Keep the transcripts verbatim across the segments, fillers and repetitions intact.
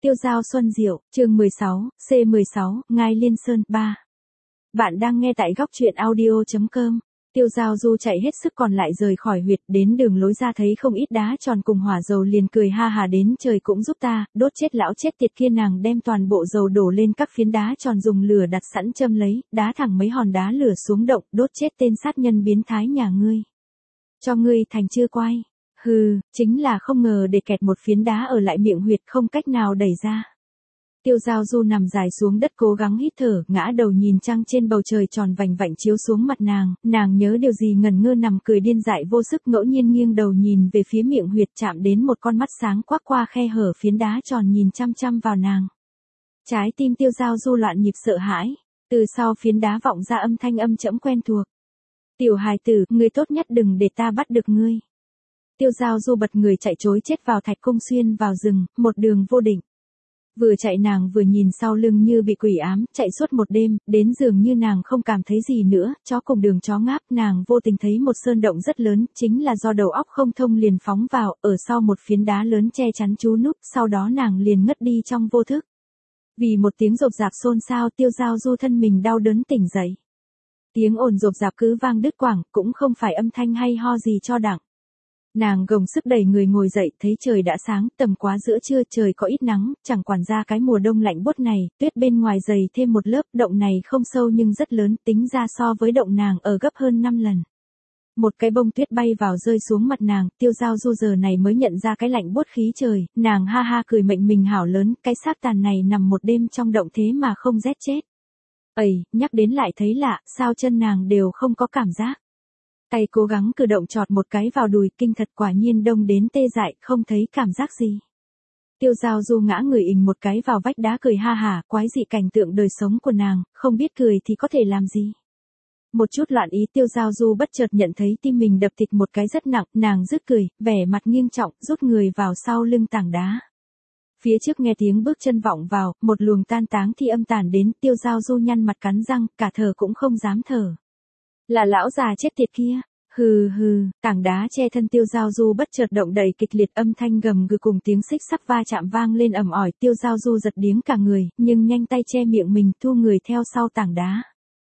Tiêu Dao Xuân Diệu, chương mười sáu, C mười sáu, Ngai Liên Sơn, ba. Bạn đang nghe tại góc truyện audio.com. Tiêu Dao Du chạy hết sức còn lại rời khỏi huyệt, đến đường lối ra thấy không ít đá tròn cùng hỏa dầu liền cười ha hà đến trời cũng giúp ta, đốt chết lão chết tiệt kia. Nàng đem toàn bộ dầu đổ lên các phiến đá tròn dùng lửa đặt sẵn châm lấy, đá thẳng mấy hòn đá lửa xuống động, đốt chết tên sát nhân biến thái nhà ngươi. Cho ngươi thành chưa quay. Hừ, chính là không ngờ để kẹt một phiến đá ở lại miệng huyệt không cách nào đẩy ra. Tiêu Dao Du nằm dài xuống đất cố gắng hít thở, ngã đầu nhìn trăng trên bầu trời tròn vành vạnh chiếu xuống mặt nàng, nàng nhớ điều gì ngẩn ngơ nằm cười điên dại vô sức, ngẫu nhiên nghiêng đầu nhìn về phía miệng huyệt, chạm đến một con mắt sáng quắc qua khe hở phiến đá tròn nhìn chăm chăm vào nàng. Trái tim Tiêu Dao Du loạn nhịp sợ hãi, từ sau phiến đá vọng ra âm thanh âm trẫm quen thuộc. Tiểu hài tử, ngươi tốt nhất đừng để ta bắt được ngươi. Tiêu Dao Du bật người chạy trối chết vào thạch cung xuyên vào rừng, một đường vô định. Vừa chạy nàng vừa nhìn sau lưng như bị quỷ ám, chạy suốt một đêm, đến dường như nàng không cảm thấy gì nữa, chó cùng đường chó ngáp, nàng vô tình thấy một sơn động rất lớn, chính là do đầu óc không thông liền phóng vào, ở sau một phiến đá lớn che chắn trú núp, sau đó nàng liền ngất đi trong vô thức. Vì một tiếng rộp rạp xôn xao, Tiêu Dao Du thân mình đau đớn tỉnh dậy. Tiếng ồn rộp rạp cứ vang đứt quãng, cũng không phải âm thanh hay ho gì cho đặng. Nàng gồng sức đẩy người ngồi dậy, thấy trời đã sáng, tầm quá giữa trưa, trời có ít nắng, chẳng quản ra cái mùa đông lạnh buốt này, tuyết bên ngoài dày thêm một lớp, động này không sâu nhưng rất lớn, tính ra so với động nàng ở gấp hơn năm lần. Một cái bông tuyết bay vào rơi xuống mặt nàng, Tiêu Dao Du giờ này mới nhận ra cái lạnh buốt khí trời, nàng ha ha cười mệnh mình hảo lớn, cái xác tàn này nằm một đêm trong động thế mà không rét chết. Ây, nhắc đến lại thấy lạ, sao chân nàng đều không có cảm giác. Tay cố gắng cử động chọt một cái vào đùi, kinh thật quả nhiên đông đến tê dại, không thấy cảm giác gì. Tiêu Dao Du ngã người ình một cái vào vách đá cười ha hả, quái dị cảnh tượng đời sống của nàng, không biết cười thì có thể làm gì. Một chút loạn ý Tiêu Dao Du bất chợt nhận thấy tim mình đập thịt một cái rất nặng, nàng rứt cười, vẻ mặt nghiêng trọng, rút người vào sau lưng tảng đá. Phía trước nghe tiếng bước chân vọng vào, một luồng tan táng thi âm tàn đến, Tiêu Dao Du nhăn mặt cắn răng, cả thở cũng không dám thở. Là lão già chết tiệt kia. Hừ hừ, tảng đá che thân Tiêu Dao Du bất chợt động đậy kịch liệt, âm thanh gầm gừ cùng tiếng xích sắc va chạm vang lên ầm ỏi, Tiêu Dao Du giật điếng cả người, nhưng nhanh tay che miệng mình, thu người theo sau tảng đá.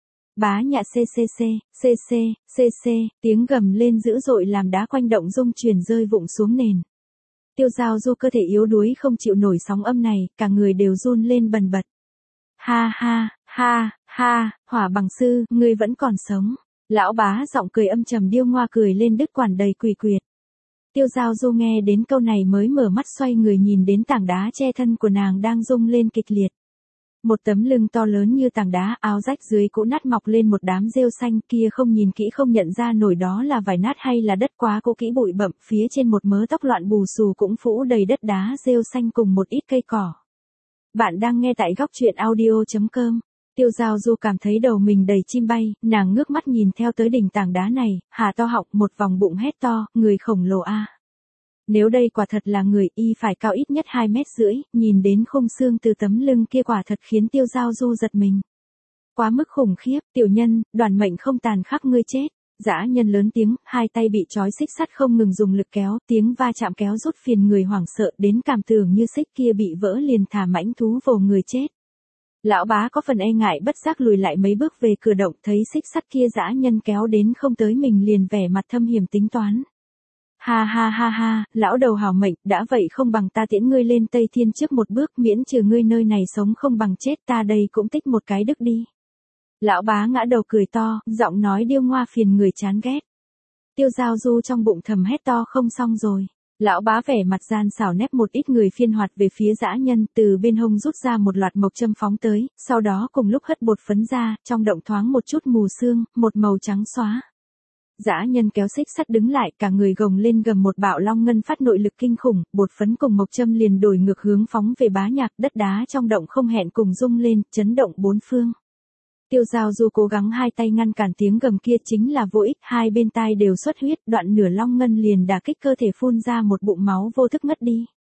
Bá nhạ xê xê xê, xê xê, xê xê, tiếng gầm lên dữ dội làm đá quanh động rung chuyển rơi vụng xuống nền. Tiêu Dao Du cơ thể yếu đuối không chịu nổi sóng âm này, cả người đều run lên bần bật. Ha ha, ha, ha, Hỏa Bằng Sư, ngươi vẫn còn sống. Lão bá giọng cười âm trầm điêu ngoa cười lên đứt quãng đầy quỷ quyệt. Tiêu Dao Du nghe đến câu này mới mở mắt xoay người nhìn đến tảng đá che thân của nàng đang rung lên kịch liệt. Một tấm lưng to lớn như tảng đá, áo rách dưới cũ nát mọc lên một đám rêu xanh, kia không nhìn kỹ không nhận ra nổi đó là vải nát hay là đất quá cũ kỹ bụi bặm, phía trên một mớ tóc loạn bù xù cũng phủ đầy đất đá rêu xanh cùng một ít cây cỏ. Bạn đang nghe tại góc truyện audio.com. Tiêu Dao Du cảm thấy đầu mình đầy chim bay, nàng ngước mắt nhìn theo tới đỉnh tảng đá này, hà to họng, một vòng bụng hét to, người khổng lồ a. À. Nếu đây quả thật là người, y phải cao ít nhất hai mét rưỡi, nhìn đến khung xương từ tấm lưng kia quả thật khiến Tiêu Dao Du giật mình. Quá mức khủng khiếp, tiểu nhân, đoàn mệnh không tàn khắc ngươi chết. Dã nhân lớn tiếng, hai tay bị trói xích sắt không ngừng dùng lực kéo, tiếng va chạm kéo rút phiền người hoảng sợ đến cảm tưởng như xích kia bị vỡ liền thả mãnh thú vồ người chết. Lão bá có phần e ngại bất giác lùi lại mấy bước về cửa động, thấy xích sắt kia dã nhân kéo đến không tới mình liền vẻ mặt thâm hiểm tính toán. Ha ha ha ha, lão đầu hảo mệnh, đã vậy không bằng ta tiễn ngươi lên Tây Thiên trước một bước, miễn trừ ngươi nơi này sống không bằng chết, ta đây cũng tích một cái đức đi. Lão bá ngã đầu cười to, giọng nói điêu ngoa phiền người chán ghét. Tiêu Dao Du trong bụng thầm hét to không xong rồi. Lão bá vẻ mặt gian xảo nép một ít người phiên hoạt về phía dã nhân, từ bên hông rút ra một loạt mộc châm phóng tới, sau đó cùng lúc hất bột phấn ra, trong động thoáng một chút mù sương, một màu trắng xóa. Dã nhân kéo xích sắt đứng lại, cả người gồng lên gầm một bạo long ngân phát nội lực kinh khủng, bột phấn cùng mộc châm liền đổi ngược hướng phóng về bá nhạc, đất đá trong động không hẹn cùng rung lên, chấn động bốn phương. Tiêu Dao Du cố gắng hai tay ngăn cản tiếng gầm kia chính là vô ích, hai bên tai đều xuất huyết, đoạn nửa long ngân liền đả kích cơ thể phun ra một bụng máu vô thức ngất đi.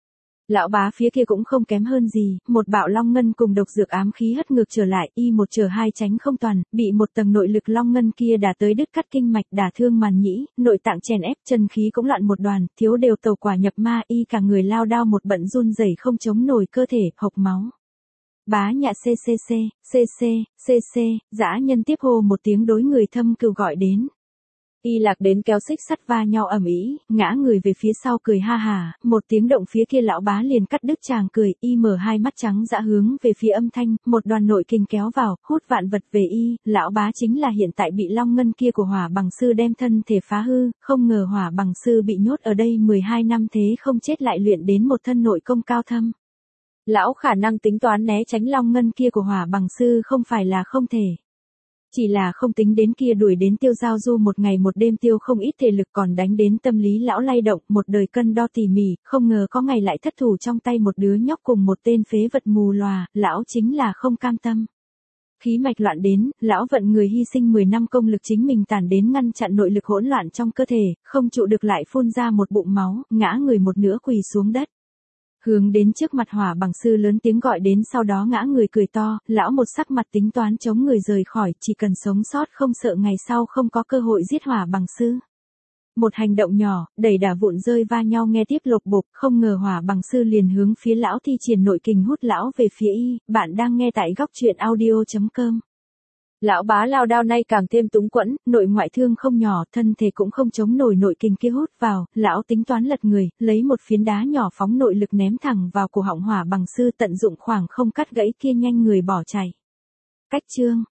Lão bá phía kia cũng không kém hơn gì, một bạo long ngân cùng độc dược ám khí hất ngược trở lại, y một trở hai tránh không toàn, bị một tầng nội lực long ngân kia đả tới đứt cắt kinh mạch, đả thương màn nhĩ, nội tạng chèn ép, chân khí cũng loạn một đoàn, thiếu đều tàu quả nhập ma, y cả người lao đao một bận run rẩy không chống nổi cơ thể, hộc máu. Bá nhạ xê xê xê, xê xê, xê xê, dã nhân tiếp hô một tiếng đối người thâm cừu gọi đến. Y lạc đến kéo xích sắt va nhau ầm ĩ, ngã người về phía sau cười ha hà, một tiếng động phía kia lão bá liền cắt đứt chàng cười, y mở hai mắt trắng dã hướng về phía âm thanh, một đoàn nội kình kéo vào, hút vạn vật về y, lão bá chính là hiện tại bị long ngân kia của hỏa bằng sư đem thân thể phá hư, không ngờ hỏa bằng sư bị nhốt ở đây mười hai năm thế không chết lại luyện đến một thân nội công cao thâm. Lão khả năng tính toán né tránh long ngân kia của hỏa bằng sư không phải là không thể. Chỉ là không tính đến kia đuổi đến Tiêu Giao Du một ngày một đêm tiêu không ít thể lực còn đánh đến tâm lý lão lay động, một đời cân đo tỉ mỉ, không ngờ có ngày lại thất thủ trong tay một đứa nhóc cùng một tên phế vật mù lòa, lão chính là không cam tâm. Khí mạch loạn đến, lão vận người hy sinh mười năm công lực chính mình tàn đến ngăn chặn nội lực hỗn loạn trong cơ thể, không trụ được lại phun ra một bụng máu, ngã người một nửa quỳ xuống đất. Hướng đến trước mặt hỏa bằng sư lớn tiếng gọi đến, sau đó ngã người cười to, lão một sắc mặt tính toán chống người rời khỏi, chỉ cần sống sót không sợ ngày sau không có cơ hội giết hỏa bằng sư. Một hành động nhỏ, đẩy đả vụn rơi va nhau nghe tiếp lục bục, không ngờ hỏa bằng sư liền hướng phía lão thi triển nội kình hút lão về phía y, bạn đang nghe tại góc truyện audio chấm com. Lão bá lao đao nay càng thêm túng quẫn, nội ngoại thương không nhỏ, thân thể cũng không chống nổi nội kình kia hút vào, lão tính toán lật người, lấy một phiến đá nhỏ phóng nội lực ném thẳng vào cổ họng hỏa bằng sư, tận dụng khoảng không cắt gãy kia nhanh người bỏ chạy. Cách chương